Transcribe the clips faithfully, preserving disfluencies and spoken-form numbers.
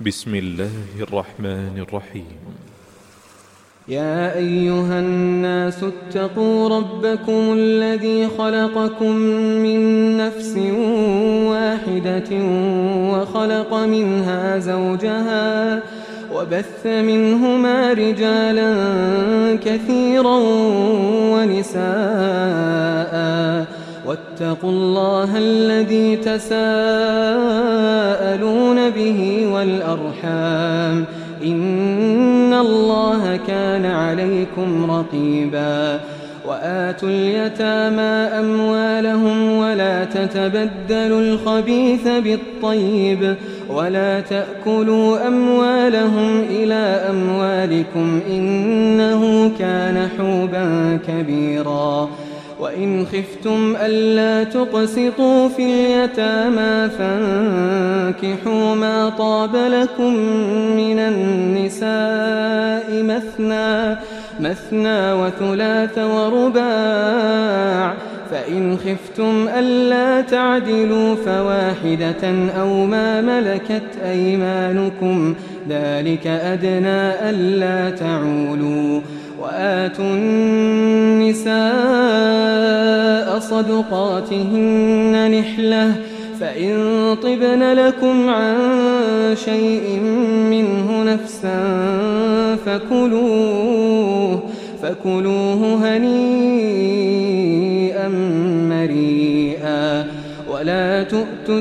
بسم الله الرحمن الرحيم. يا أيها الناس اتقوا ربكم الذي خلقكم من نفس واحدة وخلق منها زوجها وبث منهما رجالا كثيرا ونساء واتقوا الله الذي تساءلون به والأرحام إن الله كان عليكم رقيبا. وآتوا اليتامى أموالهم ولا تتبدلوا الخبيث بالطيب ولا تأكلوا أموالهم إلى أموالكم إنه كان حوبا كبيرا. وإن خفتم ألا تقسطوا في اليتامى فانكحوا ما طاب لكم من النساء مثنى مثنى وثلاث ورباع، فإن خفتم ألا تعدلوا فواحدة أو ما ملكت أيمانكم ذلك أدنى ألا تعولوا. وآتوا النساء صدقاتهن نحلة فإن طبن لكم عن شيء منه نفسا فكلوه, فكلوه هنيئا مريئا. ولا تؤتوا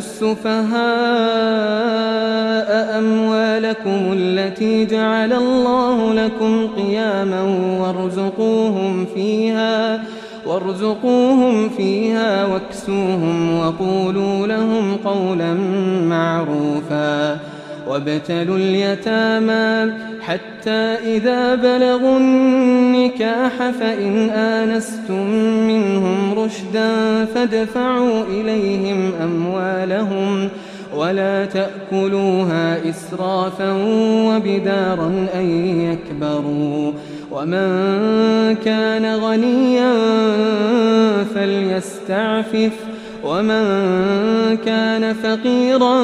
السفهاء أموالكم التي جعل الله لكم قياما وارزقوهم فيها وارزقوهم فيها واكسوهم وقولوا لهم قولا معروفا. وابتلوا اليتامى حتى إذا بلغوا النكاح فإن آنستم منهم رشدا فادفعوا إليهم أموالهم ولا تأكلوها إسرافا وبدارا أن يكبروا. ومن كان غنيا فليستعفف ومن كان فقيرا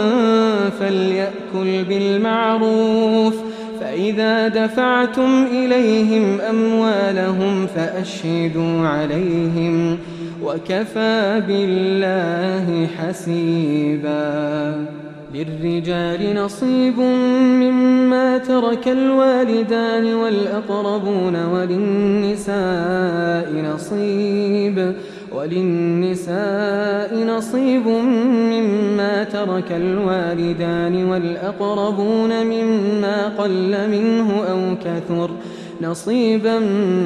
فليأكل بالمعروف. فإذا دفعتم إليهم أموالهم فأشهدوا عليهم وكفى بالله حسيبا. للرجال نصيب مما ترك الوالدان والأقربون وللنساء نصيب وللنساء نصيب مما ترك الوالدان والأقربون مما قل منه أو كثر نصيبا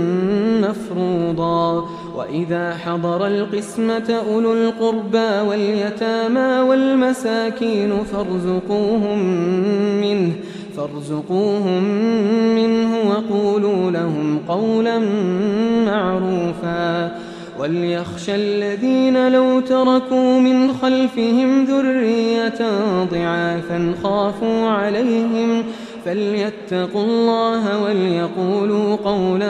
مفروضا. وإذا حضر القسمة أولو القربى واليتامى والمساكين فارزقوهم منه فارزقوهم منه وقولوا لهم قولا معروفا. وليخشى الذين لو تركوا من خلفهم ذرية ضعافا خافوا عليهم فليتقوا الله وليقولوا قولا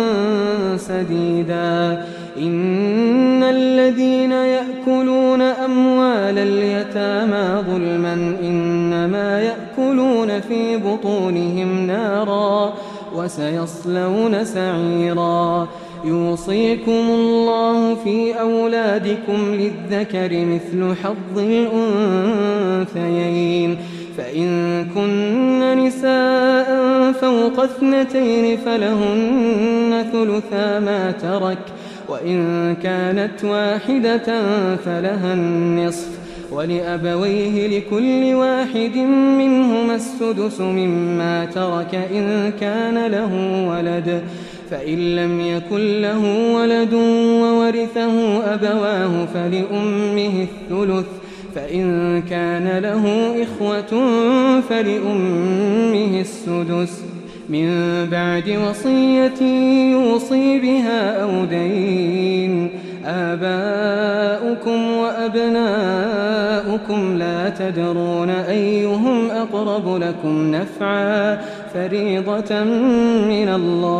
سديدا. إن الذين يأكلون أموال اليتامى ظلما إنما يأكلون في بطونهم نارا وسيصلون سعيرا. يوصيكم الله في أولادكم للذكر مثل حظ الأنثيين فإن كن نساء فوق اثنتين فلهن ثلثا ما ترك وإن كانت واحدة فلها النصف ولأبويه لكل واحد منهما السدس مما ترك إن كان له ولد فإن لم يكن له ولد وورثه أبواه فلأمه الثلث فإن كان له إخوة فلأمه السدس من بعد وصية يوصي بها أو دين. آباؤكم وأبناؤكم لا تدرون أيهم أقرب لكم نفعا فريضة من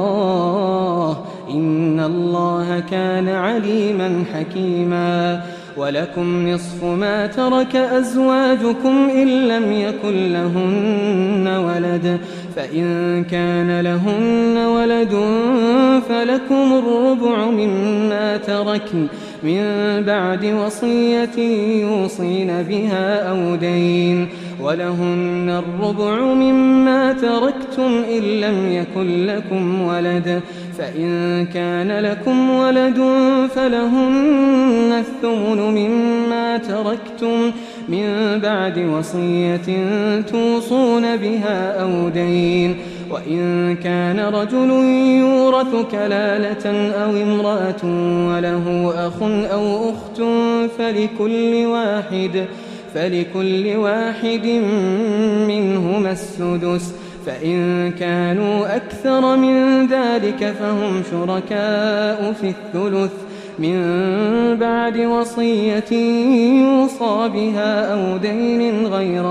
الله إن الله كان عليما حكيما. ولكم نصف ما ترك أزواجكم إن لم يكن لهن ولد، فإن كان لهن ولد فلكم الربع مما تركن من بعد وصية يوصين بها أو دين، ولهن الربع مما تركتم إن لم يكن لكم ولد، فإن كان لكم ولد فلهن الثمن مما تركتم من بعد وصية توصون بها أو دين، وإن كان رجل يورث كلالة أو امرأة وله أخ أو أخت فلكل واحد فلكل واحد منهما السدس، فإن كانوا أكثر من ذلك فهم شركاء في الثلث من بعد وصية يوصى بها أو دين غير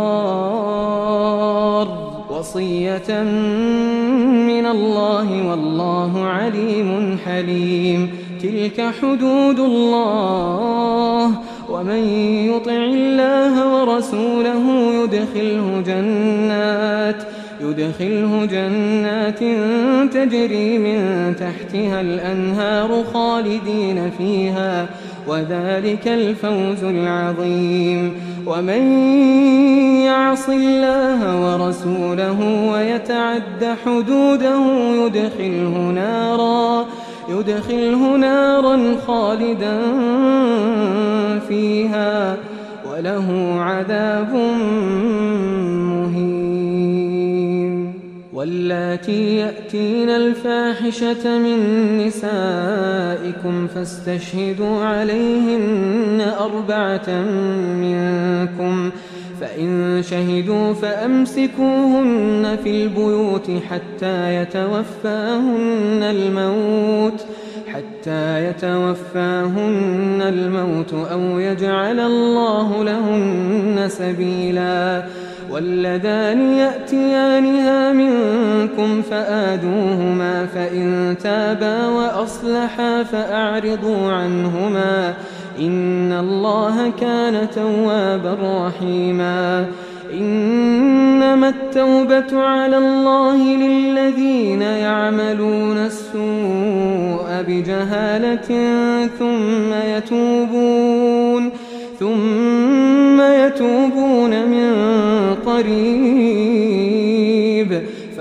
مضار، وصية من الله والله عليم حليم. تلك حدود الله، ومن يطع الله ورسوله يدخله جنات يدخله جنات تجري من تحتها الأنهار خالدين فيها، وذلك الفوز العظيم. ومن يعص الله ورسوله ويتعد حدوده يدخله نارا يدخله نارا خالدا فيها وله عذاب مهين. واللاتي يأتين الفاحشة من نسائكم فاستشهدوا عليهن أربعة منكم، فإن شهدوا فأمسكوهن في البيوت حتى يتوفاهن الموت حتى يتوفاهن الموت أو يجعل الله لهن سبيلا. واللذان يأتيانها منكم فآذوهما، فإن تابا وأصلحا فأعرضوا عنهما، إن الله كان توابا رحيما. إنما التوبة على الله للذين يعملون السوء بجهالة ثم يتوبون ثم يتوبون من قريب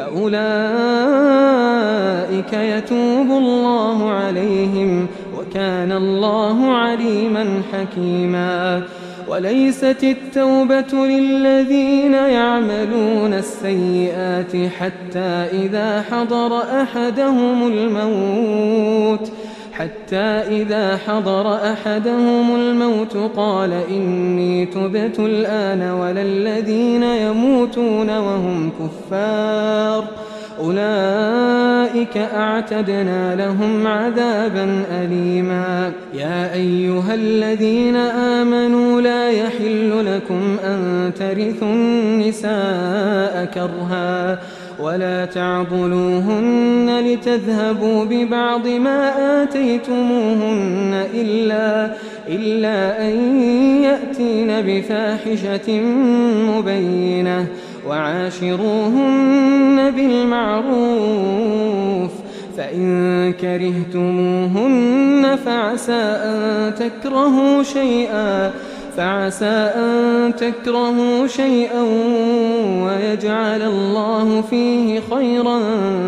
فأولئك يتوب الله عليهم، وكان الله عليما حكيما. وليست التوبة للذين يعملون السيئات حتى إذا حضر أحدهم الموت حتى إذا حضر أحدهم الموت قال إني تبت الآن ولا الذين يموتون وهم كفار، أولئك أعتدنا لهم عذابا أليما. يا أيها الذين آمنوا لا يحل لكم أن ترثوا النساء كرها ولا تعضلوهن لتذهبوا ببعض ما آتيتموهن إلا, إلا أن يأتين بفاحشة مبينة، وعاشروهن بالمعروف، فإن كرهتموهن فعسى أن تكرهوا شيئا فعسى أن تكرهوا شيئا ويجعل الله فيه خيرا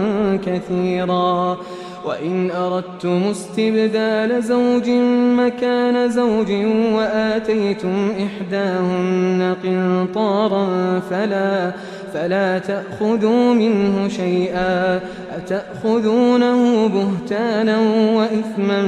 كثيرا. وإن أردتم استبدال زوج مكان زوج وآتيتم إحداهن قنطارا فلا فلا تأخذوا منه شيئا، أتأخذونه بهتانا وإثما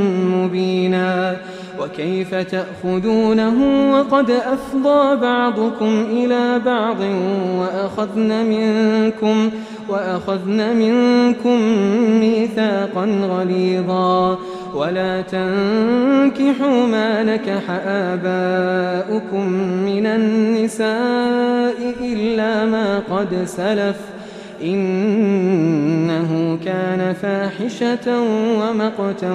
مبينا. وكيف تأخذونه وقد أفضى بعضكم إلى بعض وأخذن منكم وأخذن منكم ميثاقا غليظا. ولا تنكحوا ما نكح آباؤكم من النساء إلا ما قد سلف إنه كان فاحشة ومقتا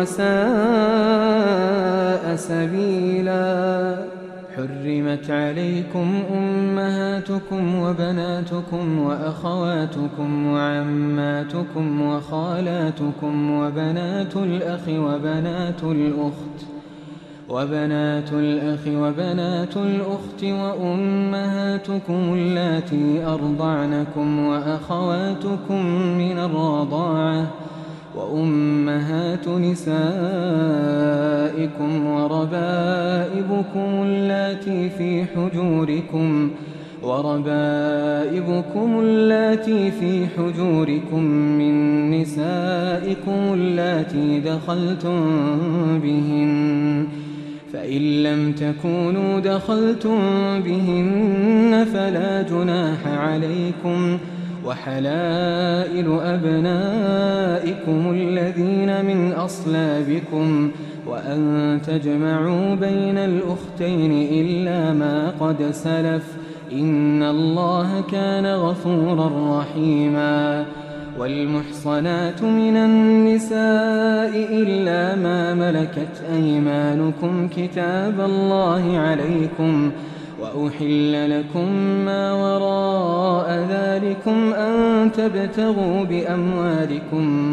وساء سبيلا. حرمت عليكم أمهاتكم وبناتكم وأخواتكم وعماتكم وخالاتكم وبنات الأخ وبنات الأخت وبنات الأخ وبنات الأخت وأمهاتكم اللاتي أرضعنكم وأخواتكم من الرضاعة وأمهات نسائكم وربائبكم اللاتي في حجوركم وربائبكم اللاتي في حجوركم من نسائكم اللاتي دخلتم بهن، فإن لم تكونوا دخلتم بهن فلا جناح عليكم، وحلائل أبنائكم الذين من أصلابكم، وأن تجمعوا بين الأختين إلا ما قد سلف، إن الله كان غفورا رحيما. والمحصنات من النساء إلا ما ملكت أيمانكم كتاب الله عليكم، وأحل لكم ما وراء ذلكم أن تبتغوا بأموالكم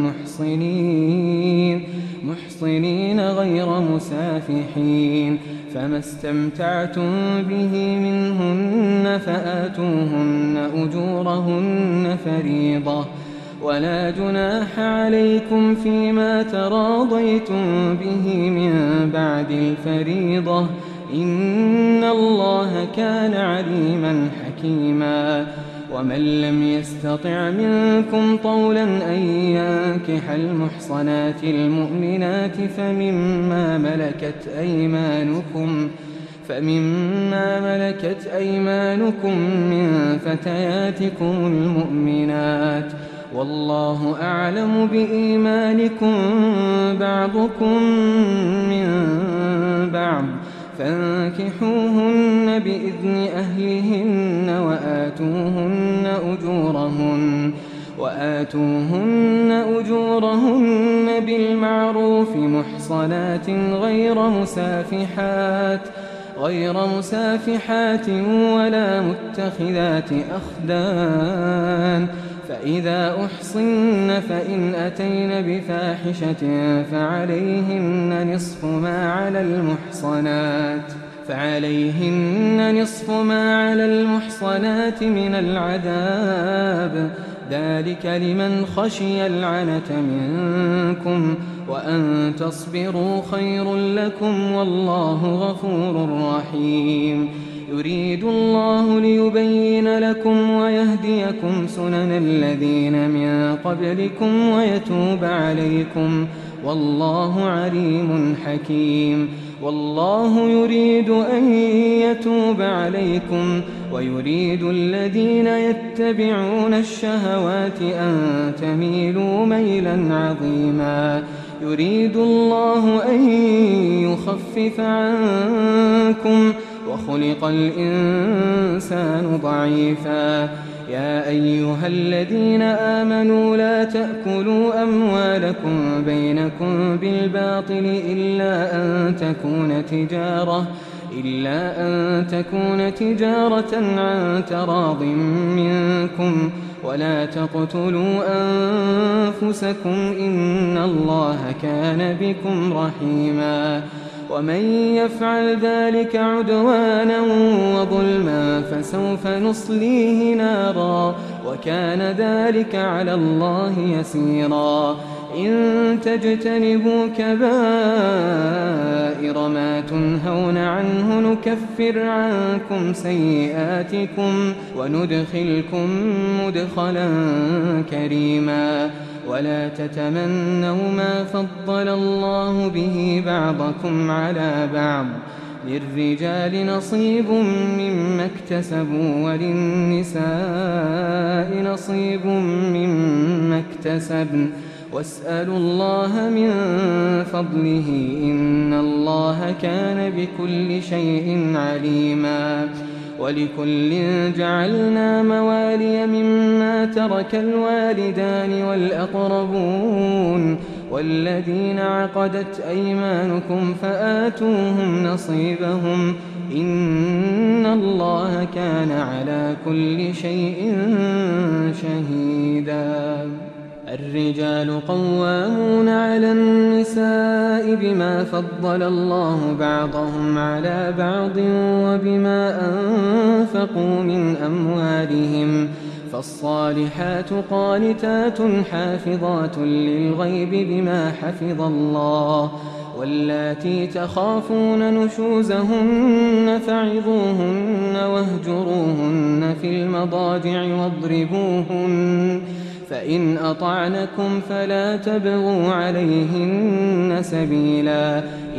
محصنين محصنين غير مسافحين، فما استمتعتم به منهن فآتوهن أجورهن فريضة، ولا جناح عليكم فيما تراضيتم به من بعد الفريضة، إن الله كان عليما حكيما. ومن لم يستطع منكم طولا أن ينكح المحصنات المؤمنات فمما ملكت أيمانكم فمما ملكت أيمانكم من فتياتكم المؤمنات، والله أعلم بإيمانكم بعضكم من بعض، فانكحوهن بإذن أهلهن وآتوهن أجورهن وآتوهن أجورهن بالمعروف محصنات غير مسافحات غير مسافحات ولا متخذات أخدان، فإذا أحصن فإن أتين بفاحشة فعليهن نصف ما على المحصنات فعليهن نصف ما على المحصنات من العذاب، ذلك لمن خشي العنة منكم، وأن تصبروا خير لكم والله غفور رحيم. يريد الله ليبين لكم ويهديكم سنن الذين من قبلكم ويتوب عليكم، والله عليم حكيم. والله يريد أن يتوب عليكم ويريد الذين يتبعون الشهوات أن تميلوا ميلا عظيما. يريد الله أن يخفف عنكم وخلق الإنسان ضعيفا. يا أيها الذين آمنوا لا تأكلوا أموالكم بينكم بالباطل إلا أن تكون تجارة إلا أن تكون تجارة عن تراض منكم، ولا تقتلوا أنفسكم إن الله كان بكم رحيما. ومن يفعل ذلك عدوانا وظلما فسوف نصليه نارا وكان ذلك على الله يسيرا. إن تجتنبوا كبائر ما تنهون عنه نكفر عنكم سيئاتكم وندخلكم مدخلا كريما. ولا تتمنوا ما فضل الله به بعضكم على بعض، للرجال نصيب مما اكتسبوا وللنساء نصيب مما اكتسبن، واسألوا الله من فضله إن الله كان بكل شيء عليما. ولكل جعلنا موالي مما ترك الوالدان والأقربون والذين عقدت أيمانكم فآتوهم نصيبهم إن الله كان على كل شيء شهيدا. الرجال قوامون على النساء بما فضل الله بعضهم على بعض وبما أنفقوا من أموالهم فالصالحات قانتات حافظات للغيب بما حفظ الله واللاتي تخافون نشوزهن فعظوهن واهجروهن في المضاجع واضربوهن فإن أطعنكم فلا تبغوا عليهن سبيلا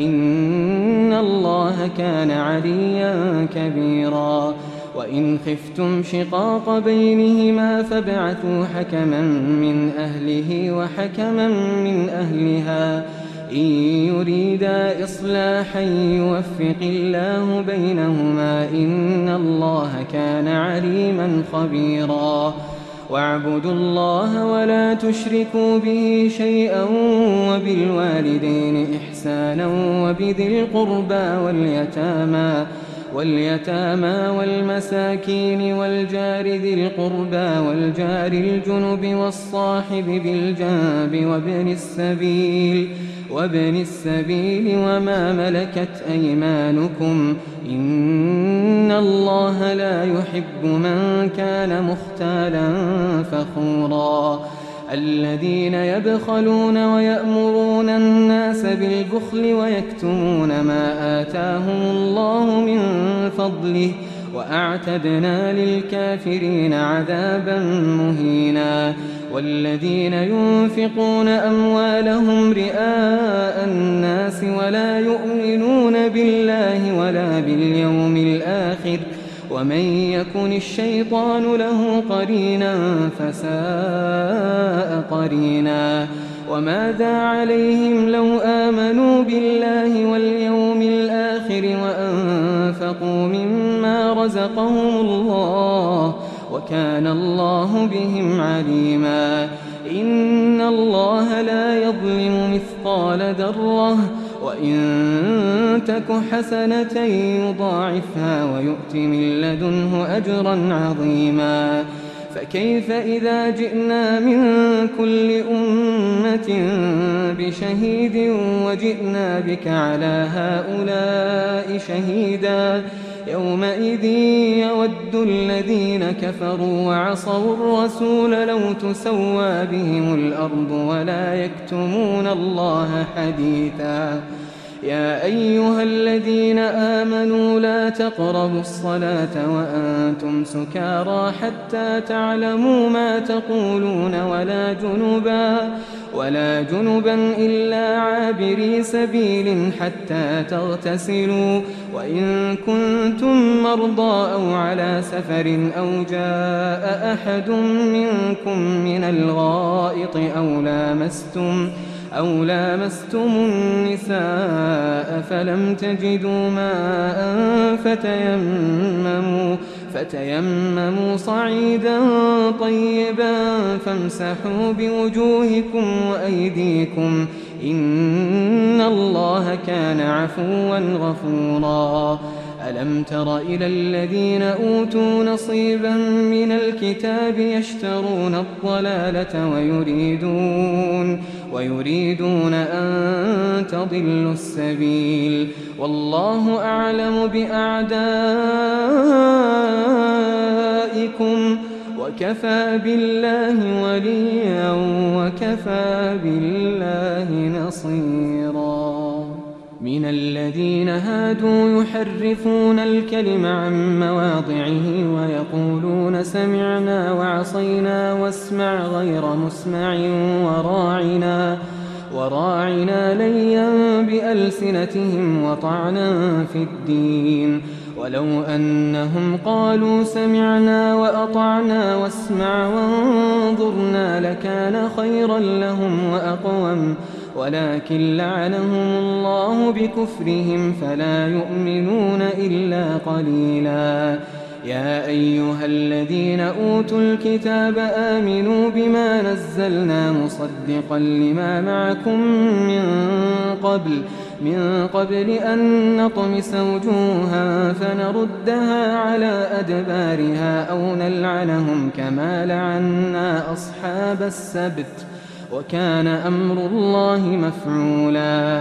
إن الله كان عليا كبيرا. وإن خفتم شقاق بينهما فابعثوا حكما من أهله وحكما من أهلها إن يريدا إصلاحا يوفق الله بينهما إن الله كان عليما خبيرا. واعبدوا الله ولا تشركوا به شيئا وبالوالدين إحسانا وبذي القربى واليتامى واليتامى والمساكين والجار ذي القربى والجار الجنب والصاحب بالجنب وابن السبيل وابن السبيل وما ملكت أيمانكم إن الله لا يحب من كان مختالا فخورا. الذين يبخلون ويأمرون الناس بالبخل ويكتمون ما آتاهم الله من فضله وأعتدنا للكافرين عذابا مهينا. والذين ينفقون أموالهم رئاء الناس ولا يؤمنون بالله ولا باليوم الآخر ومن يكن الشيطان له قرينا فساء قرينا. وماذا عليهم لو آمنوا بالله واليوم الآخر وأنفقوا مما رزقهم الله وكان الله بهم عليما. إن الله لا يظلم مثقال ذرة وإن تك حسنة يضاعفها ويؤت من لدنه أجرا عظيما. فكيف إذا جئنا من كل أمة بشهيد وجئنا بك على هؤلاء شهيدا يومئذ يود الذين كفروا وعصوا الرسول لو تسوى بهم الأرض ولا يكتمون الله حديثا. يا أيها الذين آمنوا لا تقربوا الصلاة وأنتم سكارى حتى تعلموا ما تقولون ولا جنبا ولا جنبا إلا عابري سبيل حتى تغتسلوا وإن كنتم مرضى أو على سفر أو جاء أحد منكم من الغائط أو لامستم أو لامستم النساء فلم تجدوا ماء فتيمموا فتيمموا صعيدا طيبا فامسحوا بوجوهكم وأيديكم إن الله كان عفوا غفورا. ألم تر إلى الذين أوتوا نصيبا من الكتاب يشترون الضلالة ويريدون ويريدون أن تضلوا السبيل والله أعلم بأعدائكم وكفى بالله وليا وكفى بالله نصيرا. من الذين هادوا يحرفون الكلم عن مواضعه ويقولون سمعنا وعصينا واسمع غير مسمع وراعنا وراعنا ليا بألسنتهم وطعنا في الدين ولو أنهم قالوا سمعنا وأطعنا واسمع وانظرنا لكان خيرا لهم وأقوم ولكن لعنهم الله بكفرهم فلا يؤمنون إلا قليلا. يا أيها الذين أوتوا الكتاب آمنوا بما نزلنا مصدقا لما معكم من قبل من قبل أن نطمس وجوها فنردها على أدبارها أو نلعنهم كما لعنا أصحاب السبت وكان أمر الله مفعولا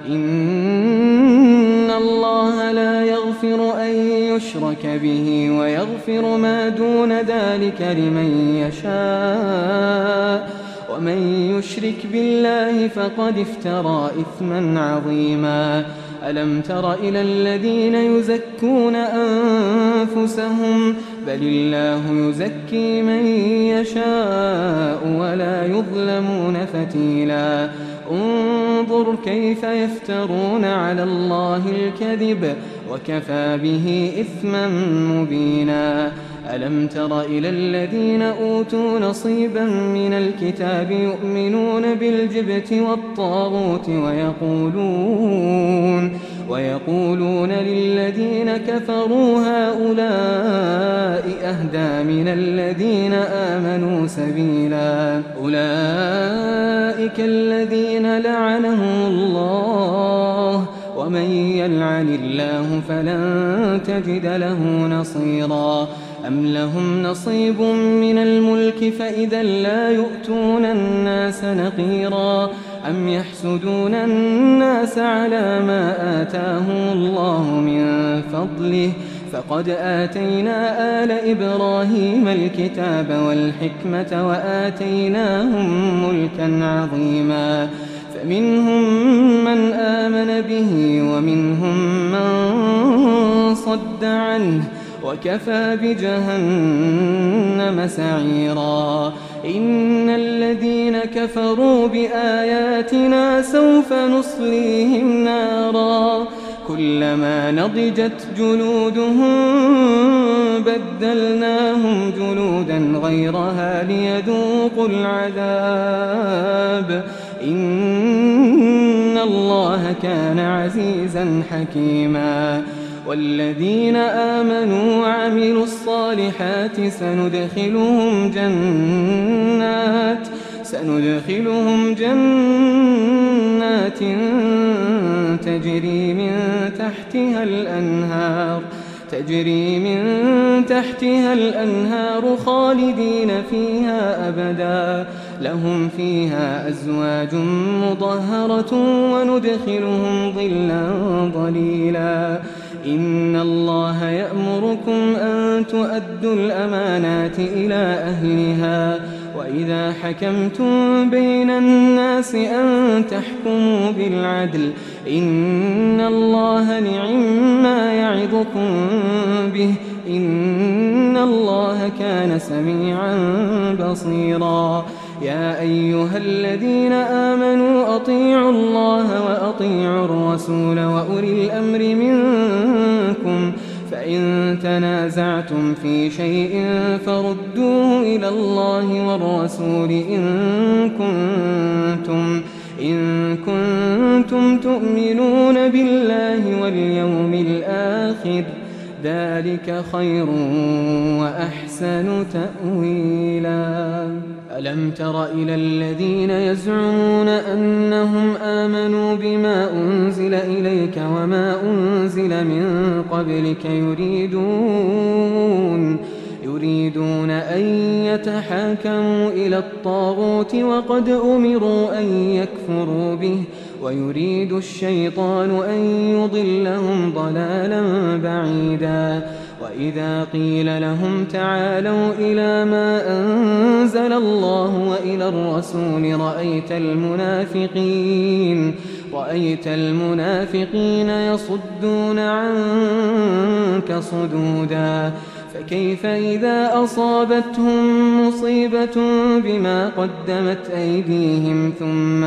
إن الله لا يغفر أن يشرك به ويغفر ما دون ذلك لمن يشاء ومن يشرك بالله فقد افترى إثما عظيما ألم تر إلى الذين يزكون أنفسهم بل الله يزكي من يشاء ولا يظلمون فتيلا انظر كيف يفترون على الله الكذب وكفى به إثما مبينا ألم تر إلى الذين أوتوا نصيبا من الكتاب يؤمنون بالجبت والطاغوت ويقولون ويقولون للذين كفروا هؤلاء أهدى من الذين آمنوا سبيلا أولئك الذين لعنهم الله ومن يلعن الله فلن تجد له نصيرا أم لهم نصيب من الملك فإذا لا يؤتون الناس نقيرا أم يحسدون الناس على ما آتاهم الله من فضله فقد آتينا آل إبراهيم الكتاب والحكمة وآتيناهم ملكا عظيما فمنهم من آمن به ومنهم من صد عنه وكفى بجهنم سعيرا إن الذين كفروا بآياتنا سوف نصليهم نارا كلما نضجت جلودهم بدلناهم جلودا غيرها ليذوقوا العذاب إن الله كان عزيزا حكيما والذين آمنوا وعملوا الصالحات سندخلهم جنات سندخلهم جنات تجري من تحتها الأنهار تجري من تحتها الأنهار خالدين فيها أبدا لهم فيها أزواج مطهرة وندخلهم ظلا ظليلا إن الله يأمركم أن تؤدوا الأمانات إلى أهلها وإذا حكمتم بين الناس أن تحكموا بالعدل إن الله نعما يعظكم به إن الله كان سميعا بصيرا يا أيها الذين آمنوا أطيعوا الله وأطيعوا الرسول وأولي الأمر منكم فإن تنازعتم في شيء فردوه إلى الله والرسول إن كنتم إن كنتم تؤمنون بالله واليوم الآخر ذلك خير وأحسن تأويلا ألم تر إلى الذين يزعمون أنهم آمنوا بما أنزل إليك وما أنزل من قبلك يريدون يريدون أن يتحاكموا إلى الطاغوت وقد أمروا أن يكفروا به ويريد الشيطان أن يضلهم ضلالا بعيدا وإذا قيل لهم تعالوا إلى ما أنزل الله وإلى الرسول رأيت المنافقين رأيت المنافقين يصدون عنك صدودا فكيف إذا أصابتهم مصيبة بما قدمت أيديهم ثم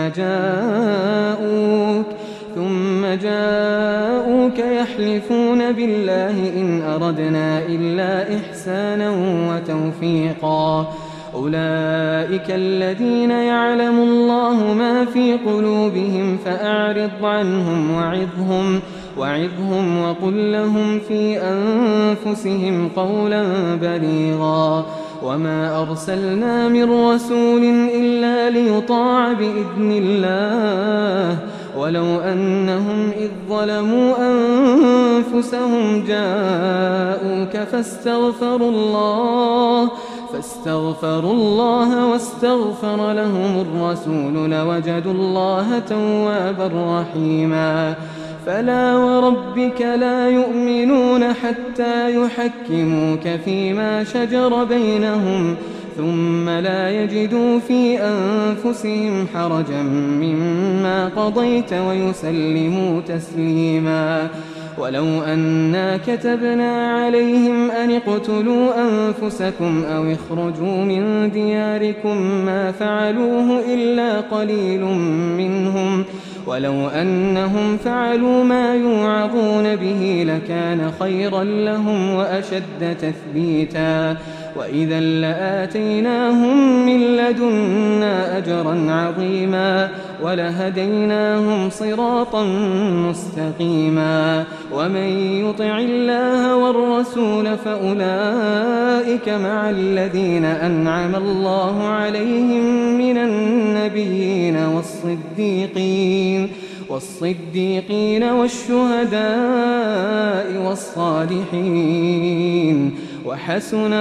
جاءوك ثم جاءوك يحلفون بالله إن أردنا إلا إحسانا وتوفيقا أولئك الذين يعلم الله ما في قلوبهم فأعرض عنهم وعظهم وعظهم وقل لهم في أنفسهم قولا بليغا وما أرسلنا من رسول إلا ليطاع بإذن الله ولو أنهم إذ ظلموا أنفسهم جاءوك فاستغفروا الله فاستغفروا الله واستغفر لهم الرسول لوجدوا الله توابا رحيما فلا وربك لا يؤمنون حتى يحكموك فيما شجر بينهم ثم لا يجدوا في أنفسهم حرجا مما قضيت ويسلموا تسليما ولو أنا كتبنا عليهم أن اقتلوا أنفسكم أو اخرجوا من دياركم ما فعلوه إلا قليل منهم ولو أنهم فعلوا ما يوعظون به لكان خيرا لهم وأشد تثبيتا وإذا لآتيناهم من لدنا أجرا عظيما ولهديناهم صراطا مستقيما ومن يطع الله والرسول فأولئك مع الذين أنعم الله عليهم من النبيين والصديقين والصديقين والشهداء والصالحين وحسن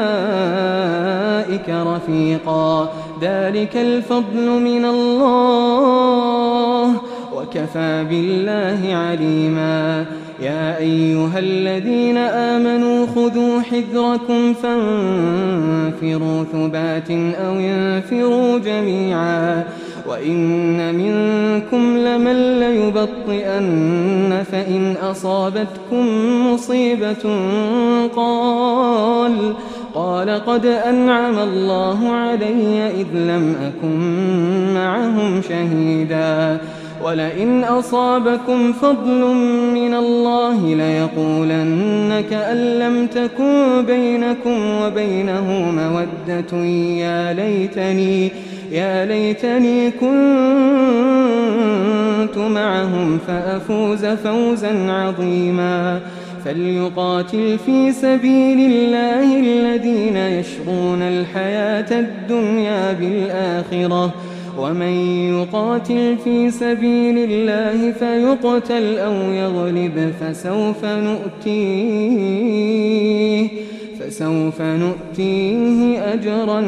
أولئك رفيقا ذلك الفضل من الله وكفى بالله عليما يا أيها الذين آمنوا خذوا حذركم فانفروا ثبات أو انفروا جميعا وإن منكم لمن ليبطئن فإن أصابتكم مصيبة قال قال قد أنعم الله علي إذ لم أكن معهم شهيدا ولئن أصابكم فضل من الله ليقولن كأن لم تكن بينكم وبينه مودة يا ليتني يا ليتني كنت معهم فأفوز فوزا عظيما فليقاتل في سبيل الله الذين يشرون الحياة الدنيا بالآخرة ومن يقاتل في سبيل الله فيقتل أو يغلب فسوف نؤتيه فسوف نؤتيه أجرا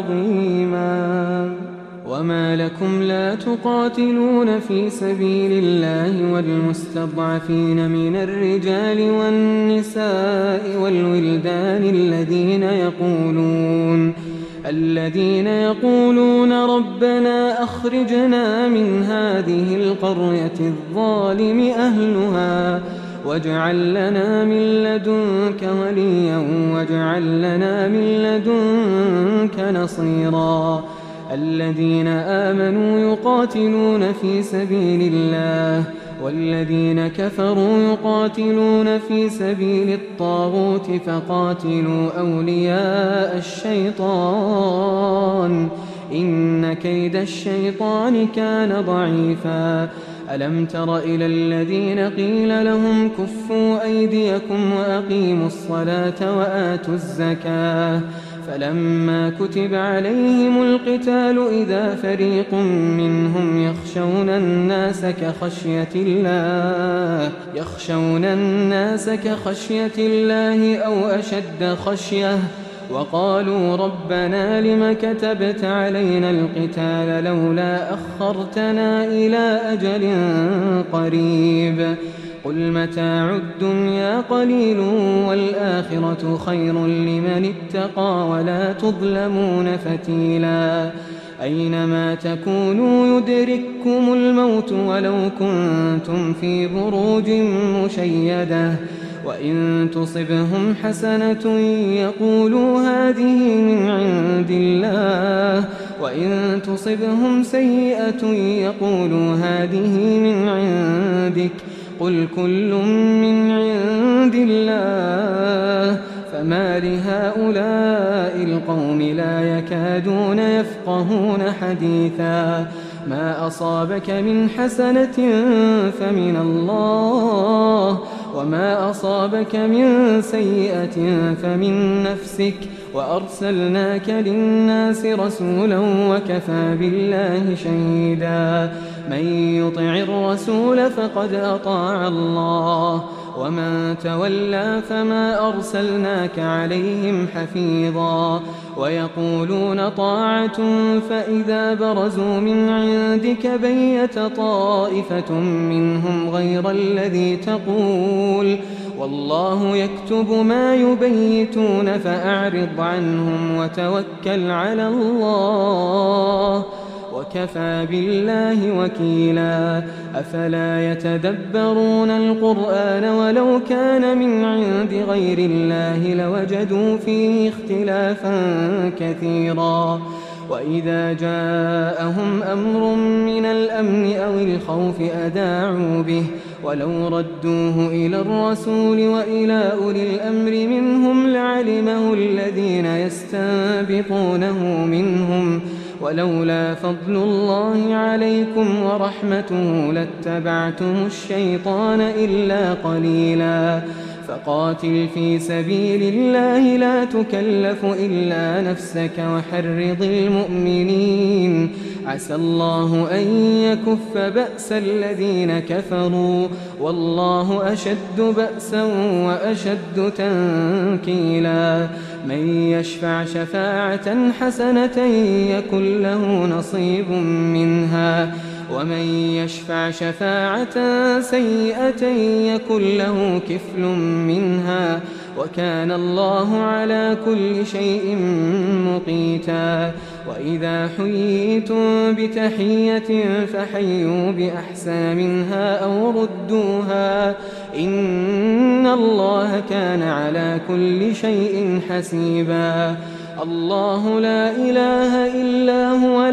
عظيما وما لكم لا تقاتلون في سبيل الله والمستضعفين من الرجال والنساء والولدان الذين يقولون الذين يقولون ربنا أخرجنا من هذه القرية الظالم أهلها واجعل لنا من لدنك وليا واجعل لنا من لدنك نصيرا الذين آمنوا يقاتلون في سبيل الله والذين كفروا يقاتلون في سبيل الطاغوت فقاتلوا أولياء الشيطان إن كيد الشيطان كان ضعيفا ألم تر إلى الذين قيل لهم كفوا أيديكم وأقيموا الصلاة وآتوا الزكاة فلما كتب عليهم القتال إذا فريق منهم يخشون الناس كخشية الله يخشون الناس كخشية الله أو أشد خشية وقالوا ربنا لم كتبت علينا القتال لولا أخرتنا إلى أجل قريب قل متاع الدنيا قليل والآخرة خير لمن اتقى ولا تظلمون فتيلا أينما تكونوا يدرككم الموت ولو كنتم في بروج مشيدة وإن تصبهم حسنة يقولوا هذه من عند الله وإن تصبهم سيئة يقولوا هذه من عندك قل كل من عند الله فما لهؤلاء القوم لا يكادون يفقهون حديثا ما أصابك من حسنة فمن الله وما أصابك من سيئة فمن نفسك وأرسلناك للناس رسولا وكفى بالله شهيدا من يطع الرسول فقد أطاع الله ومن تولى فما أرسلناك عليهم حفيظا ويقولون طاعة فإذا برزوا من عندك بيت طائفة منهم غير الذي تقول والله يكتب ما يبيتون فأعرض عنهم وتوكل على الله وكفى بالله وكيلا أفلا يتدبرون القرآن ولو كان من عند غير الله لوجدوا فيه اختلافا كثيرا وإذا جاءهم أمر من الأمن أو الخوف أذاعوا به ولو ردوه إلى الرسول وإلى أولي الأمر منهم لعلمه الذين يستنبطونه منهم ولولا فضل الله عليكم ورحمته لاتبعتم الشيطان إلا قليلا فقاتل في سبيل الله لا تكلف إلا نفسك وحرض المؤمنين عسى الله أن يكف بأس الذين كفروا والله أشد بأسا وأشد تنكيلا من يشفع شفاعة حسنة يكن له نصيب منها ومن يشفع شفاعة سيئة يكن له كفل منها وكان الله على كل شيء مقيتا وإذا حييتم بتحية فحيوا بأحسن منها أو ردوها إن الله كان على كل شيء حسيبا الله لا إله إلا هو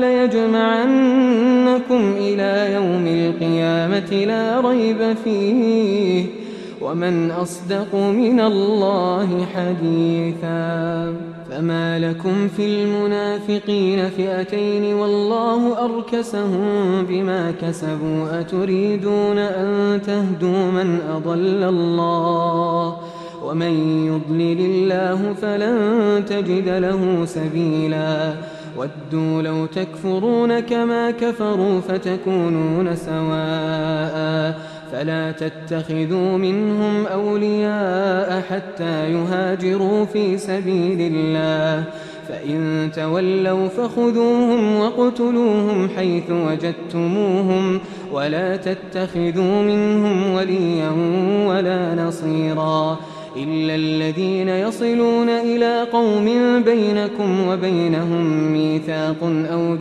ليجمعنكم إلى يوم القيامة لا ريب فيه ومن أصدق من الله حديثا فما لكم في المنافقين فئتين والله أركسهم بما كسبوا أتريدون أن تهدوا من أضل الله ومن يضلل الله فلن تجد له سبيلا ودوا لو تكفرون كما كفروا فتكونون سواء فلا تتخذوا منهم أولياء حتى يهاجروا في سبيل الله فإن تولوا فخذوهم وقتلوهم حيث وجدتموهم ولا تتخذوا منهم وليا ولا نصيرا إلا الذين يصلون إلى قوم بينكم وبينهم ميثاق أو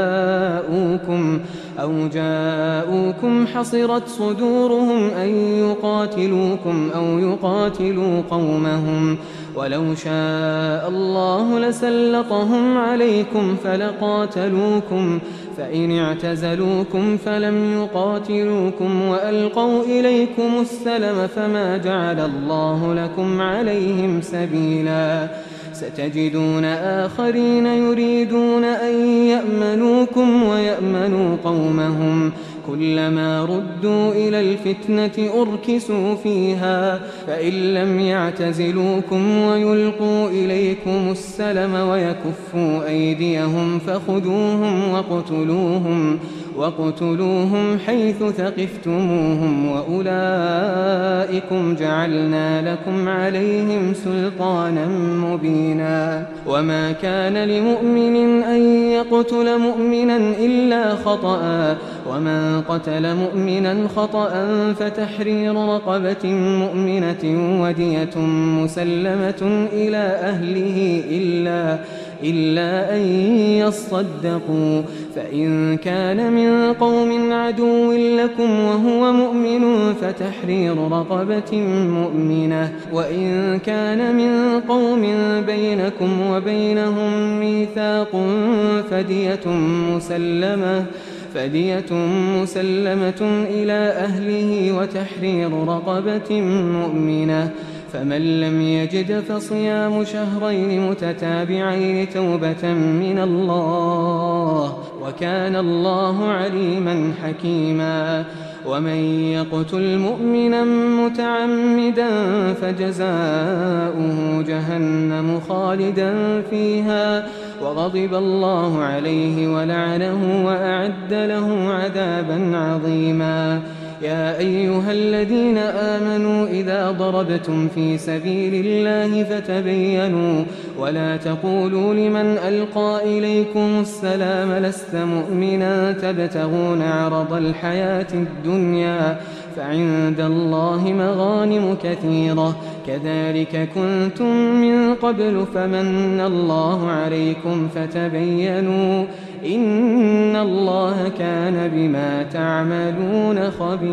جاءوكم أو جاءوكم حصرت صدورهم أن يقاتلوكم أو يقاتلوا قومهم ولو شاء الله لسلطهم عليكم فلقاتلوكم فإن اعتزلوكم فلم يقاتلوكم وألقوا إليكم السلم فما جعل الله لكم عليهم سبيلا ستجدون آخرين يريدون أن يأمنوكم ويأمنوا قومهم كلما ردوا إلى الفتنة أركسوا فيها فإن لم يعتزلوكم ويلقوا إليكم السلم ويكفوا أيديهم فخذوهم وقتلوهم وقتلوهم حيث ثقفتموهم وأولئكم جعلنا لكم عليهم سلطانا مبينا وما كان لمؤمن أن يقتل مؤمنا إلا خطأ ومن قتل مؤمنا خطأ فتحرير رقبة مؤمنة ودية مسلمة إلى أهله إلا إلا أن يصدقوا فإن كان من قوم عدو لكم وهو مؤمن فتحرير رقبة مؤمنة وإن كان من قوم بينكم وبينهم ميثاق فدية مسلمة فدية مسلمة إلى أهله وتحرير رقبة مؤمنة فمن لم يجد فصيام شهرين متتابعين توبة من الله وكان الله عليما حكيما. ومن يقتل مؤمنا متعمدا فجزاؤه جهنم خالدا فيها وغضب الله عليه ولعنه وأعد له عذابا عظيما. يا أيها الذين آمنوا إذا ضربتم في سبيل الله فتبينوا ولا تقولوا لمن ألقى إليكم السلام لست مؤمنا تبتغون عرض الحياة الدنيا فعند الله مغانم كثيرة كذلك كنتم من قبل فمن الله عليكم فتبينوا إن الله كان بما تعملون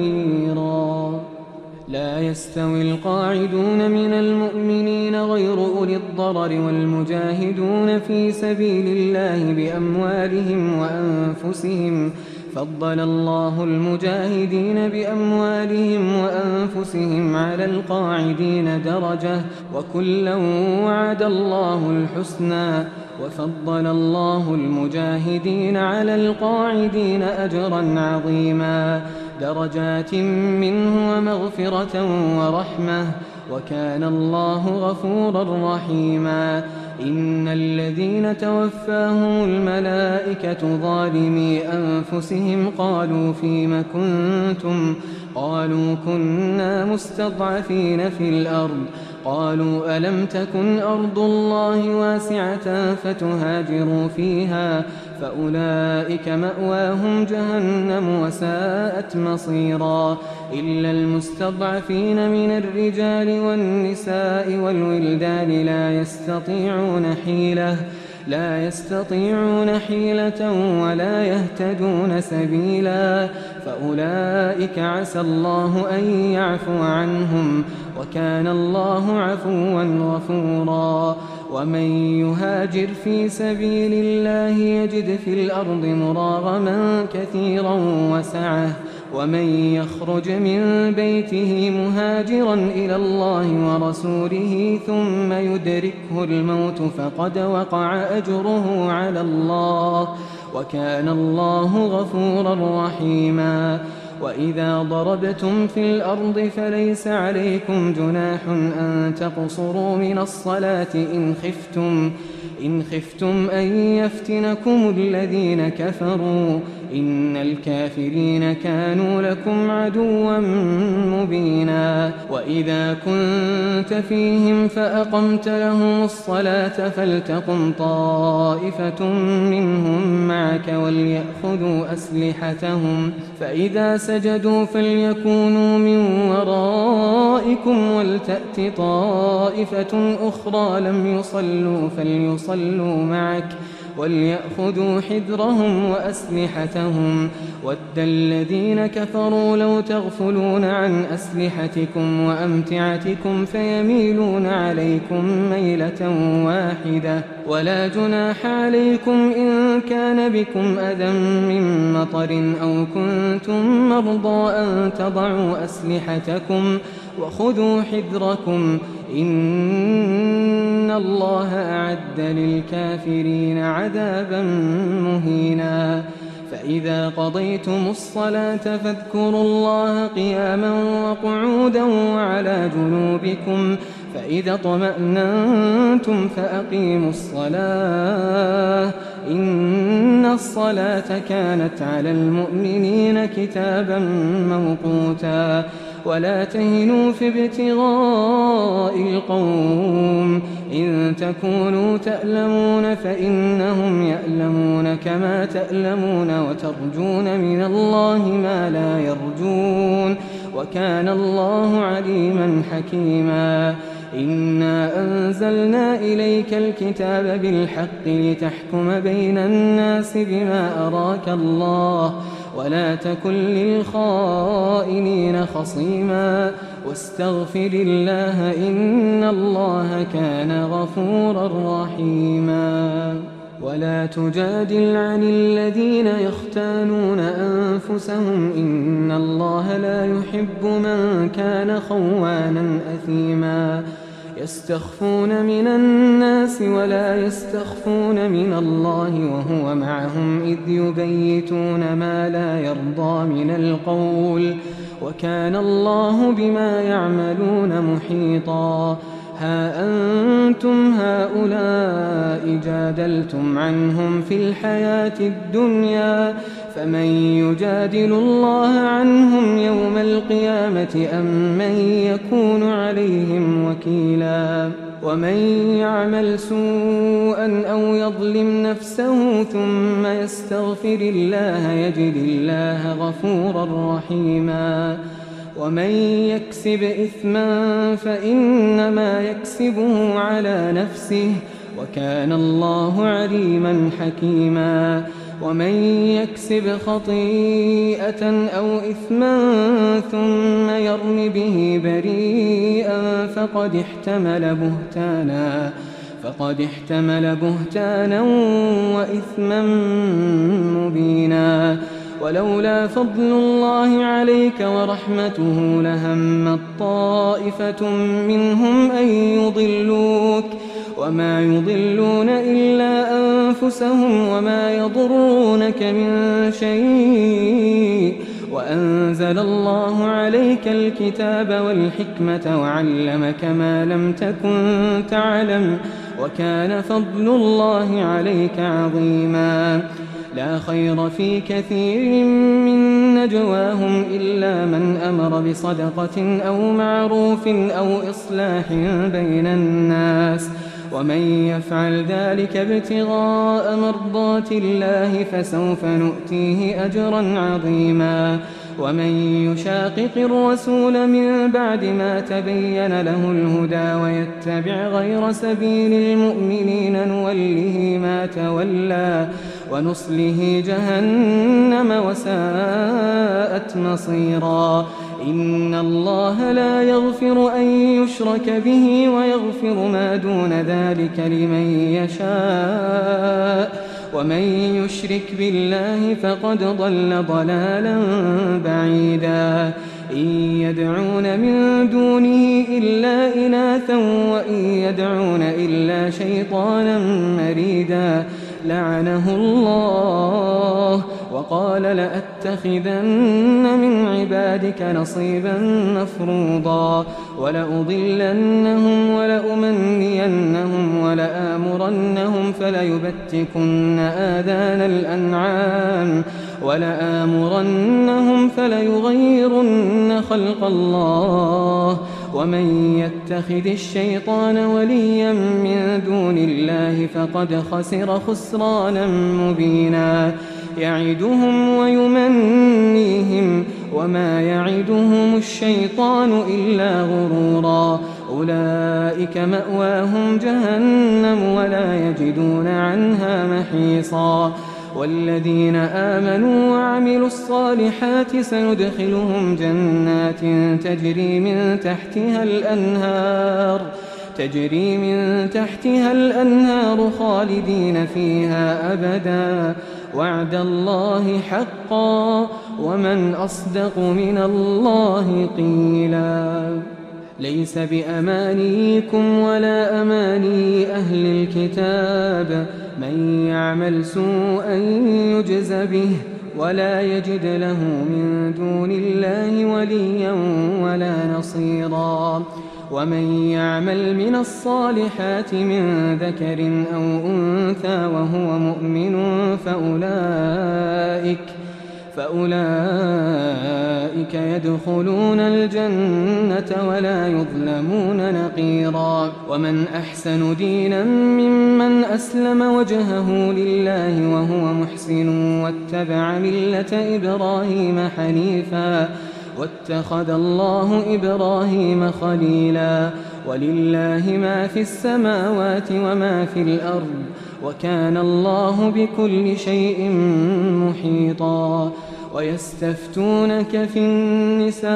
خبيرا. لا يستوي القاعدون من المؤمنين غير أولي الضرر والمجاهدون في سبيل الله بأموالهم وأنفسهم فضل الله المجاهدين بأموالهم وأنفسهم على القاعدين درجة وكلا وعد الله الحسنى وفضل الله المجاهدين على القاعدين أجرا عظيما درجات منه ومغفرة ورحمة وكان الله غفورا رحيما. إن الذين توفاهم الملائكة ظالمي أنفسهم قالوا فيم كنتم قالوا كنا مستضعفين في الأرض قالوا ألم تكن أرض الله واسعة فتهاجروا فيها فأولئك مأواهم جهنم وساءت مصيرا. إلا المستضعفين من الرجال والنساء والولدان لا يستطيعون حيلة لا يستطيعون حيلة ولا يهتدون سبيلا فأولئك عسى الله أن يعفو عنهم وكان الله عفوا غفورا. ومن يهاجر في سبيل الله يجد في الأرض مراغما كثيرا وسعة ومن يخرج من بيته مهاجرا إلى الله ورسوله ثم يدركه الموت فقد وقع أجره على الله وكان الله غفورا رحيما. وإذا ضربتم في الأرض فليس عليكم جناح أن تقصروا من الصلاة إن خفتم إن خفتم أن يفتنكم الذين كفروا إن الكافرين كانوا لكم عدوا مبينا. وإذا كنت فيهم فأقمت لهم الصلاة فلتقم طائفة منهم معك وليأخذوا أسلحتهم فإذا سجدوا فليكونوا من ورائكم ولتأت طائفة أخرى لم يصلوا فليصلوا معك وليأخذوا حذرهم وأسلحتهم ود الذين كفروا لو تغفلون عن أسلحتكم وأمتعتكم فيميلون عليكم ميلة واحدة ولا جناح عليكم إن كان بكم أذى من مطر أو كنتم مرضى أن تضعوا أسلحتكم وخذوا حذركم إن الله أعد للكافرين عذابا مهينا. فإذا قضيتم الصلاة فاذكروا الله قياما وقعودا وعلى جنوبكم فإذا اطمأننتم فأقيموا الصلاة إن الصلاة كانت على المؤمنين كتابا موقوتا. ولا تهنوا في ابتغاء القوم إن تكونوا تألمون فإنهم يألمون كما تألمون وترجون من الله ما لا يرجون وكان الله عليما حكيما. إنا أنزلنا إليك الكتاب بالحق لتحكم بين الناس بما أراك الله ولا تكن للخائنين خصيما واستغفر الله إن الله كان غفورا رحيما. ولا تجادل عن الذين يختانون أنفسهم إن الله لا يحب من كان خوانا أثيما يستخفون من الناس ولا يستخفون من الله وهو معهم إذ يبيتون ما لا يرضى من القول وكان الله بما يعملون محيطا ها أنتم هؤلاء جادلتم عنهم في الحياة الدنيا فمن يجادل الله عنهم يوم القيامة أم من يكون عليهم وكيلا ومن يعمل سوءا أو يظلم نفسه ثم يستغفر الله يجد الله غفورا رحيما ومن يكسب إثما فإنما يكسبه على نفسه وكان الله عليما حكيما ومن يكسب خطيئة أو إثما ثم يرم به بريئا فقد احتمل بهتانا فقد احتمل بهتانا وإثما مبينا ولولا فضل الله عليك ورحمته لهمت طائفة منهم أن يضلوك وما يضلون إلا أنفسهم وما يضرونك من شيء وأنزل الله عليك الكتاب والحكمة وعلمك ما لم تكن تعلم وكان فضل الله عليك عظيما لا خير في كثير من نجواهم إلا من أمر بصدقة أو معروف أو إصلاح بين الناس ومن يفعل ذلك ابتغاء مرضات الله فسوف نؤتيه أجرا عظيما ومن يشاقق الرسول من بعد ما تبين له الهدى ويتبع غير سبيل المؤمنين نوله ما تولى ونصله جهنم وساءت مصيرا إن الله لا يغفر أن يشرك به ويغفر ما دون ذلك لمن يشاء ومن يشرك بالله فقد ضل ضلالا بعيدا إن يدعون من دونه إلا إناثا وإن يدعون إلا شيطانا مريدا لعنه الله وقال لأتخذن من عبادك نصيبا مفروضا ولأضلنهم ولأمنينهم ولآمرنهم فليبتكن آذان الأنعام ولآمرنهم فليغيرن خلق الله ومن يتخذ الشيطان وليا من دون الله فقد خسر خسرانا مبينا يعدهم ويمنيهم وما يعدهم الشيطان إلا غرورا أولئك مأواهم جهنم ولا يجدون عنها محيصا والذين آمنوا وعملوا الصالحات سندخلهم جنات تجري من تحتها الأنهار تجري من تحتها الأنهار خالدين فيها أبدا وعد الله حقا ومن أصدق من الله قيلا ليس بأمانيكم ولا أماني أهل الكتاب من يعمل سوءا يجز به ولا يجد له من دون الله وليا ولا نصيرا ومن يعمل من الصالحات من ذكر أو أنثى وهو مؤمن فأولئك فأولئك يدخلون الجنة ولا يظلمون نقيرا ومن أحسن دينا ممن أسلم وجهه لله وهو محسن واتبع ملة إبراهيم حنيفا واتخذ الله إبراهيم خليلا ولله ما في السماوات وما في الأرض وكان الله بكل شيء محيطا ويستفتونك في النساء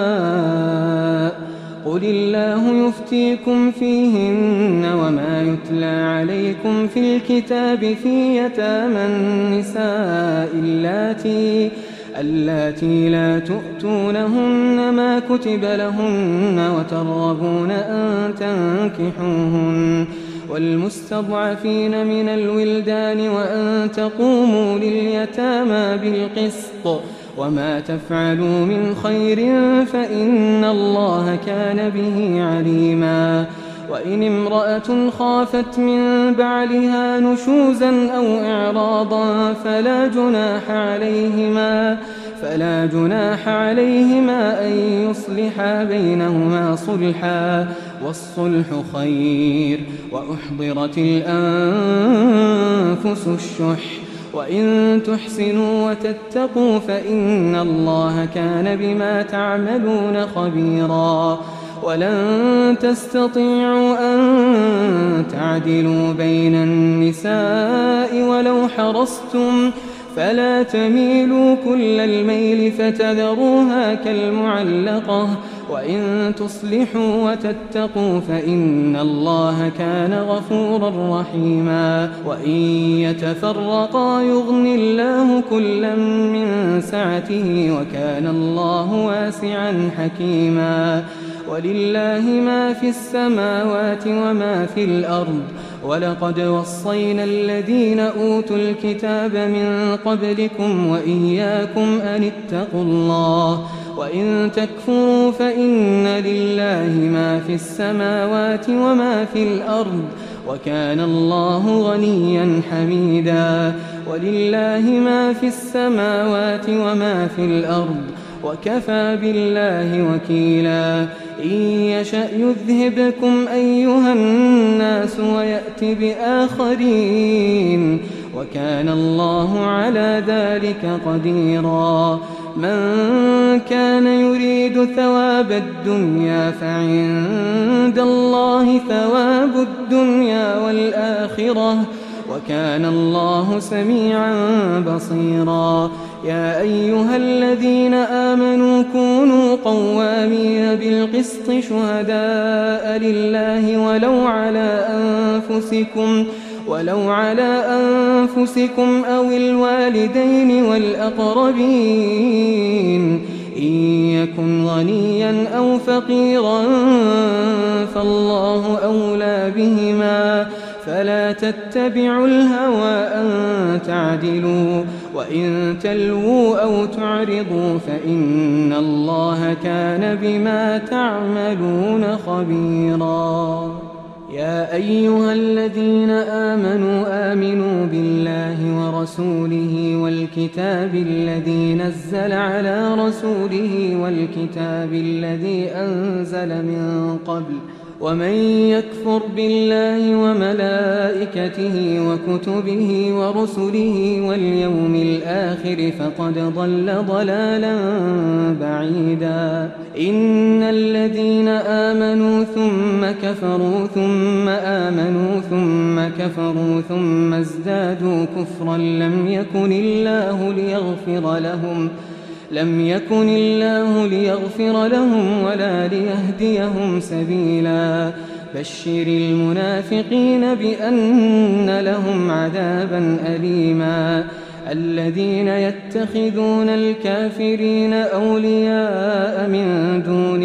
قل الله يفتيكم فيهن وما يتلى يتلى عليكم في الكتاب في يتامى النساء اللاتي اللاتي لا تؤتونهن ما كتب لهن وترغبون أن تنكحوهن والمستضعفين من الولدان وأن تقوموا لليتامى بالقسط وما تفعلوا من خير فإن الله كان به عليما. وإن امرأة خافت من بعلها نشوزا أو إعراضا فلا جناح عليهما فلا جناح عليهما أن يصلحا بينهما صلحا والصلح خير وأحضرت الأنفس الشح وإن تحسنوا وتتقوا فإن الله كان بما تعملون خبيرا. ولن تستطيعوا أن تعدلوا بين النساء ولو حرصتم فلا تميلوا كل الميل فتذروها كالمعلقة وإن تصلحوا وتتقوا فإن الله كان غفورا رحيما. وإن يتفرقا يغن الله كلا من سعته وكان الله واسعا حكيما. ولله ما في السماوات وما في الأرض ولقد وصينا الذين أوتوا الكتاب من قبلكم وإياكم أن اتقوا الله وإن تكفروا فإن لله ما في السماوات وما في الأرض وكان الله غنيا حميدا. ولله ما في السماوات وما في الأرض وكفى بالله وكيلا. إن يشأ يذهبكم أيها الناس ويأت بآخرين وكان الله على ذلك قديرا. من كان يريد ثواب الدنيا فعند الله ثواب الدنيا والآخرة وكان الله سميعا بصيرا. يا أيها الذين آمنوا كونوا قوامين بالقسط شهداء لله ولو على أنفسكم ولو على أنفسكم أو الوالدين والأقربين إن يكن غنيا أو فقيرا فالله أولى بهما فلا تتبعوا الهوى أن تعدلوا وإن تلووا أو تعرضوا فإن الله كان بما تعملون خبيرا. يا أيها الذين آمنوا آمنوا بالله ورسوله والكتاب الذي نزل على رسوله والكتاب الذي أنزل من قبل ومن يكفر بالله وملائكته وكتبه ورسله واليوم الآخر فقد ضل ضلالا بعيدا. إن الذين آمنوا ثم كفروا ثم آمنوا ثم كفروا ثم ازدادوا كفرا لم يكن الله ليغفر لهم لم يكن الله ليغفر لهم ولا ليهديهم سبيلا. بشر المنافقين بأن لهم عذابا أليما. الذين يتخذون الكافرين أولياء من دون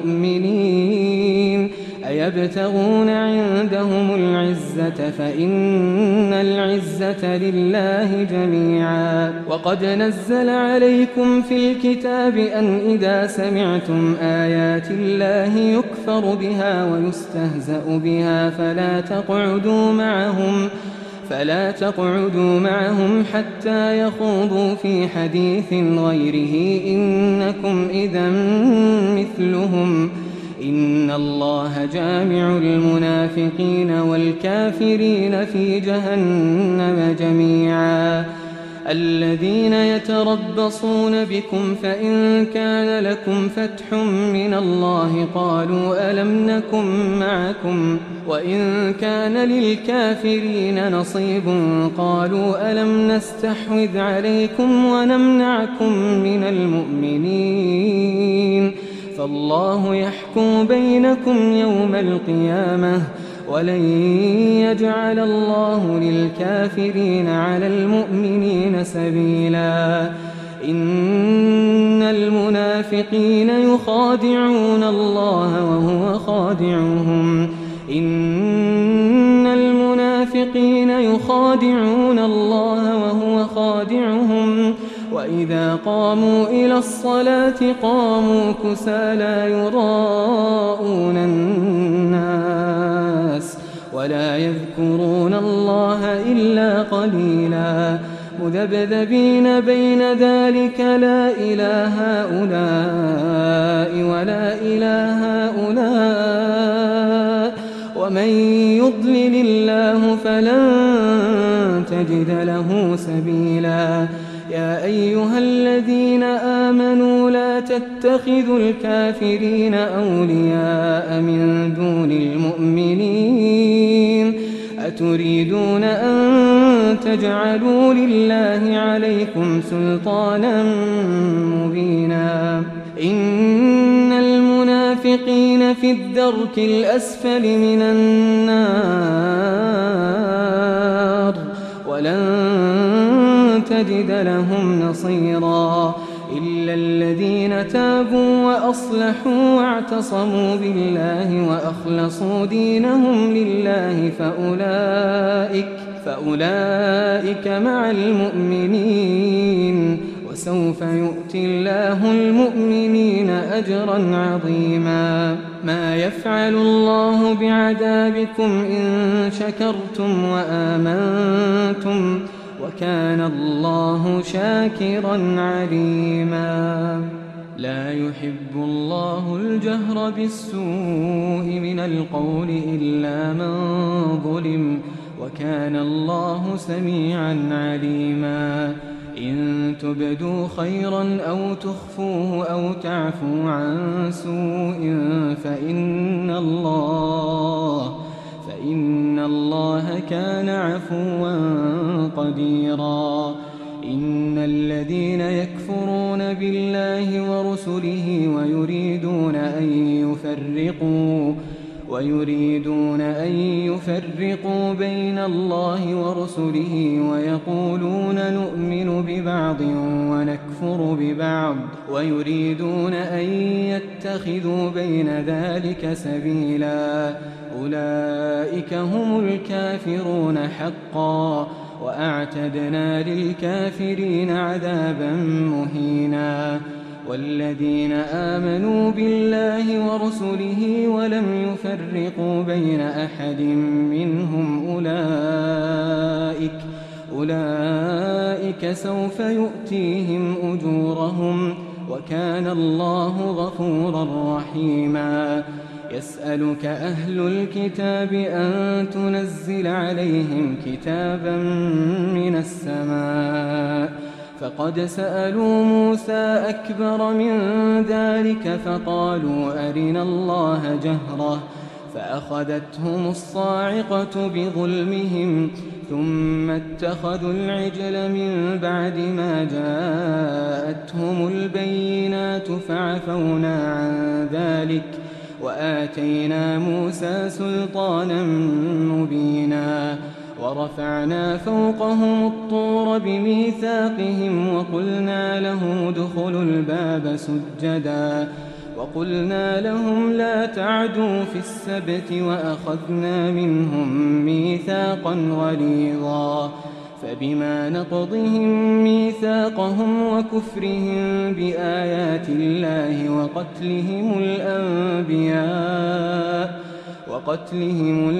المؤمنين أيبتغون عندهم العزة فإن العزة لله جميعا. وقد نزل عليكم في الكتاب أن إذا سمعتم آيات الله يكفر بها ويستهزأ بها فلا تقعدوا معهم فلا تقعدوا معهم حتى يخوضوا في حديث غيره إنكم إذا مثلهم إن الله جامع المنافقين والكافرين في جهنم جميعا. الذين يتربصون بكم فإن كان لكم فتح من الله قالوا ألم نكن معكم وإن كان للكافرين نصيب قالوا ألم نستحوذ عليكم ونمنعكم من المؤمنين فالله يحكم بينكم يوم القيامة ولن يجعل الله للكافرين على المؤمنين سبيلا إن المنافقين يخادعون الله وهو خادعهم إن المنافقين يخادعون الله وهو خادعهم وإذا قاموا إلى الصلاة قاموا كسالى يراءون الناس ولا يذكرون الله إلا قليلا مذبذبين بين ذلك لا إله هؤلاء ولا إله هؤلاء ومن يضلل الله فلن تجد له سبيلا يا أيها الذين آمنوا لا تتخذوا الكافرين أولياء من دون المؤمنين أتريدون أن تجعلوا لله عليكم سلطانا مبينا إن المنافقين في الدرك الأسفل من النار ولن تجد لهم نصيرا إلا الذين تابوا وأصلحوا واعتصموا بالله وأخلصوا دينهم لله فأولئك, فأولئك مع المؤمنين وسوف يؤتي الله المؤمنين أجرا عظيما ما يفعل الله بعذابكم إن شكرتم وآمنتم وكان الله شاكرا عليما لا يحب الله الجهر بالسوء من القول إلا من ظلم وكان الله سميعا عليما إن تبدوا خيرا أو تخفوه أو تعفوا عن سوء فإن الله فإن الله كان عفوا قديرا إن الذين يكفرون بالله ورسله ويريدون أن يفرقوا ويريدون أن يفرقوا بين الله ورسله ويقولون نؤمن ببعض ونكفر ببعض ويريدون أن يتخذوا بين ذلك سبيلا أولئك هم الكافرون حقا وأعتدنا للكافرين عذابا مهينا والذين آمنوا بالله ورسله ولم يفرقوا بين أحد منهم أولئك أولئك سوف يؤتيهم أجورهم وكان الله غفورا رحيما يسألك أهل الكتاب أن تنزل عليهم كتابا من السماء فقد سألوا موسى أكبر من ذلك فقالوا أرنا الله جهرة فأخذتهم الصاعقة بظلمهم ثم اتخذوا العجل من بعد ما جاءتهم البينات فعفونا عن ذلك وآتينا موسى سلطانا مبينا ورفعنا فوقهم الطور بميثاقهم وقلنا لهم ادخلوا الباب سجدا وقلنا لهم لا تعدوا في السبت وأخذنا منهم ميثاقا غليظا فبما نقضهم ميثاقهم وكفرهم بآيات الله وقتلهم الأنبياء وقتلهم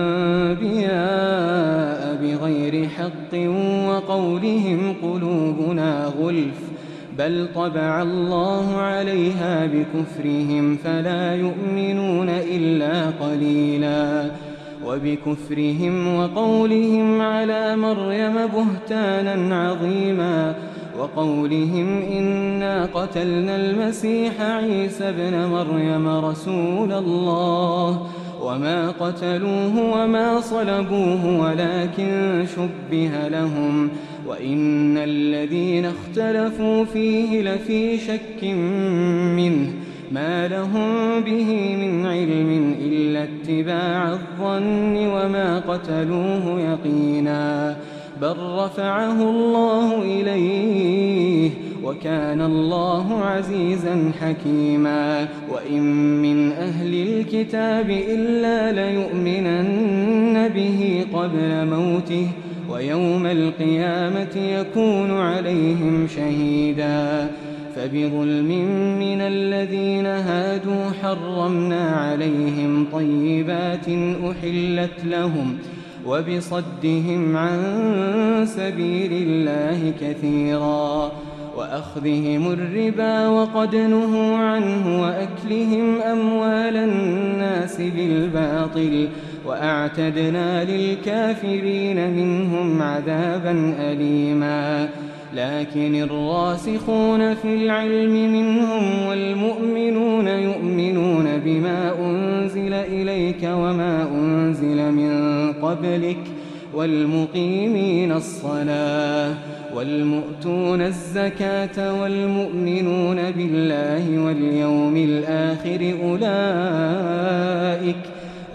الأنبياء بغير حق وقولهم قلوبنا غلف بل طبع الله عليها بكفرهم فلا يؤمنون إلا قليلا وبكفرهم وقولهم على مريم بهتانا عظيما وقولهم إنا قتلنا المسيح عيسى ابن مريم رسول الله وما قتلوه وما صلبوه ولكن شبه لهم وإن الذين اختلفوا فيه لفي شك منه ما لهم به من علم إلا اتباع الظن وما قتلوه يقينا بل رفعه الله إليه وكان الله عزيزا حكيما وإن من أهل الكتاب إلا ليؤمنن به قبل موته ويوم القيامة يكون عليهم شهيدا فبظلم من الذين هادوا حرمنا عليهم طيبات أحلت لهم وبصدهم عن سبيل الله كثيرا وأخذهم الربا وقد نهوا عنه وأكلهم أموال الناس بالباطل وأعتدنا للكافرين منهم عذابا أليما لكن الراسخون في العلم منهم والمؤمنون يؤمنون بما أنزل إليك وما أنزل من قبلك والمقيمين الصلاة والمؤتون الزكاة والمؤمنون بالله واليوم الآخر أولئك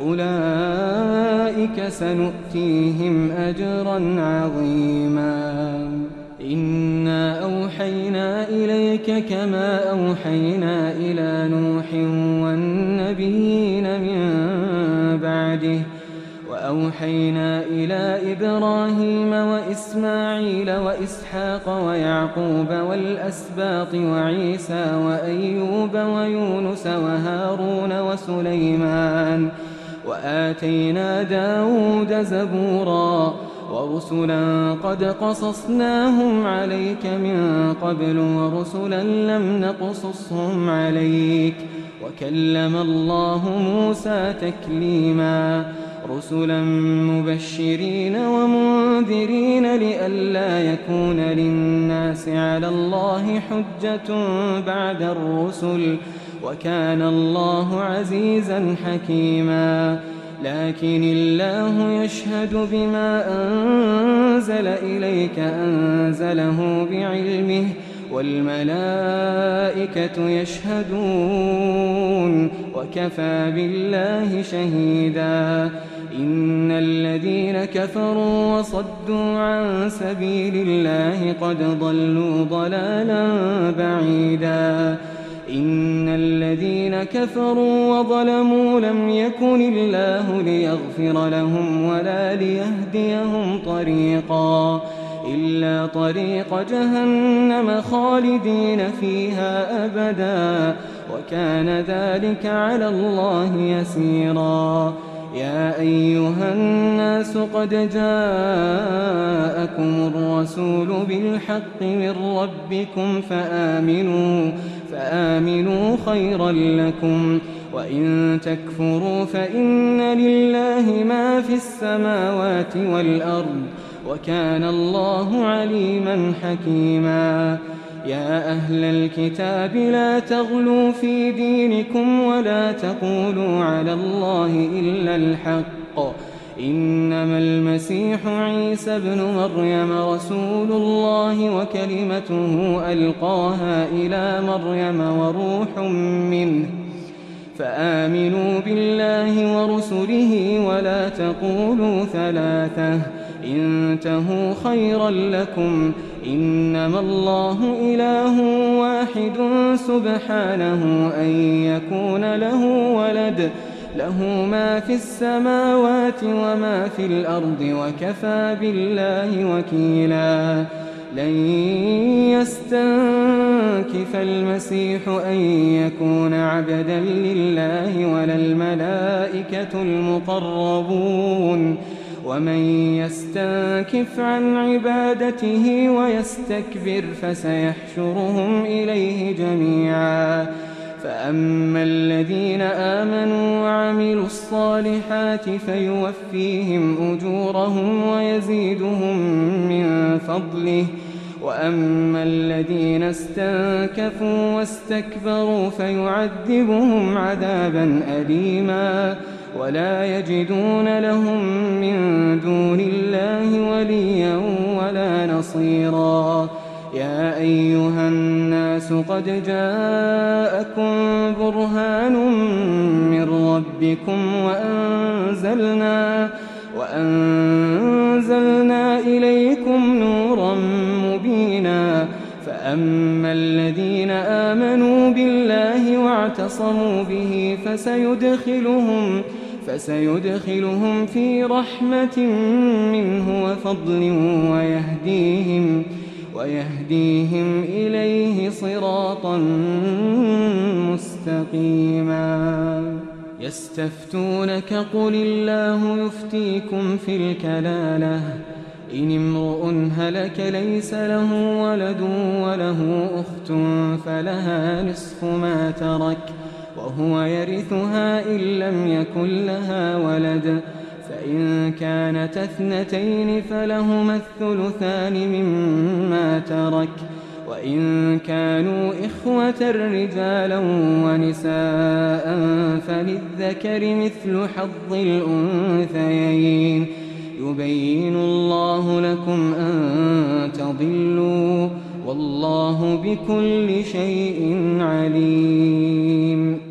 أولئك سنؤتيهم أجرا عظيما إنا أوحينا إليك كما أوحينا إلى نوح والنبيين من بعده وأوحينا إلى إبراهيم وإسماعيل وإسحاق ويعقوب والأسباط وعيسى وأيوب ويونس وهارون وسليمان وآتينا داود زبورا ورسلا قد قصصناهم عليك من قبل ورسلا لم نقصصهم عليك وكلم الله موسى تكليما رسلا مبشرين ومنذرين لئلا يكون للناس على الله حجة بعد الرسل وكان الله عزيزا حكيما لكن الله يشهد بما أنزل إليك أنزله بعلمه والملائكة يشهدون وكفى بالله شهيدا إن الذين كفروا وصدوا عن سبيل الله قد ضلوا ضلالا بعيدا إن الذين كفروا وظلموا لم يكن الله ليغفر لهم ولا ليهديهم طريقا إلا طريق جهنم خالدين فيها أبدا وكان ذلك على الله يسيرا يا أيها الناس قد جاءكم الرسول بالحق من ربكم فآمنوا فآمنوا خيرا لكم وإن تكفروا فإن لله ما في السماوات والأرض وكان الله عليما حكيما يا أهل الكتاب لا تغلوا في دينكم ولا تقولوا على الله إلا الحق إنما المسيح عيسى ابن مريم رسول الله وكلمته ألقاها إلى مريم وروح منه فآمنوا بالله ورسله ولا تقولوا ثلاثة انتهوا خيرا لكم إنما الله إله واحد سبحانه أن يكون له ولد له ما في السماوات وما في الأرض وكفى بالله وكيلا لن يستنكف المسيح أن يكون عبدا لله ولا الملائكة المقربون ومن يستنكف عن عبادته ويستكبر فسيحشرهم إليه جميعا فأما الذين آمنوا وعملوا الصالحات فيوفيهم أجورهم ويزيدهم من فضله وأما الذين استنكفوا واستكبروا فيعذبهم عذابا أليما ولا يجدون لهم من دون الله وليا ولا نصيرا يا أيها الناس قد جاءكم برهان من ربكم وأنزلنا, وأنزلنا إليكم نورا مبينا فأما الذين آمنوا بالله واعتصموا به فسيدخلهم, فسيدخلهم في رحمة منه وفضل ويهديهم, ويهديهم إليه صراطا مستقيما. يستفتونك قل الله يفتيكم في الكلالة إن امرؤ هلك ليس له ولد وله أخت فلها نصف ما ترك وهو يرثها إن لم يكن لها ولد فإن كانت اثنتين فلهما الثلثان مما ترك وإن كانوا إخوة رجالا ونساء فللذكر مثل حظ الأنثيين يبين الله لكم أن تضلوا والله بكل شيء عليم.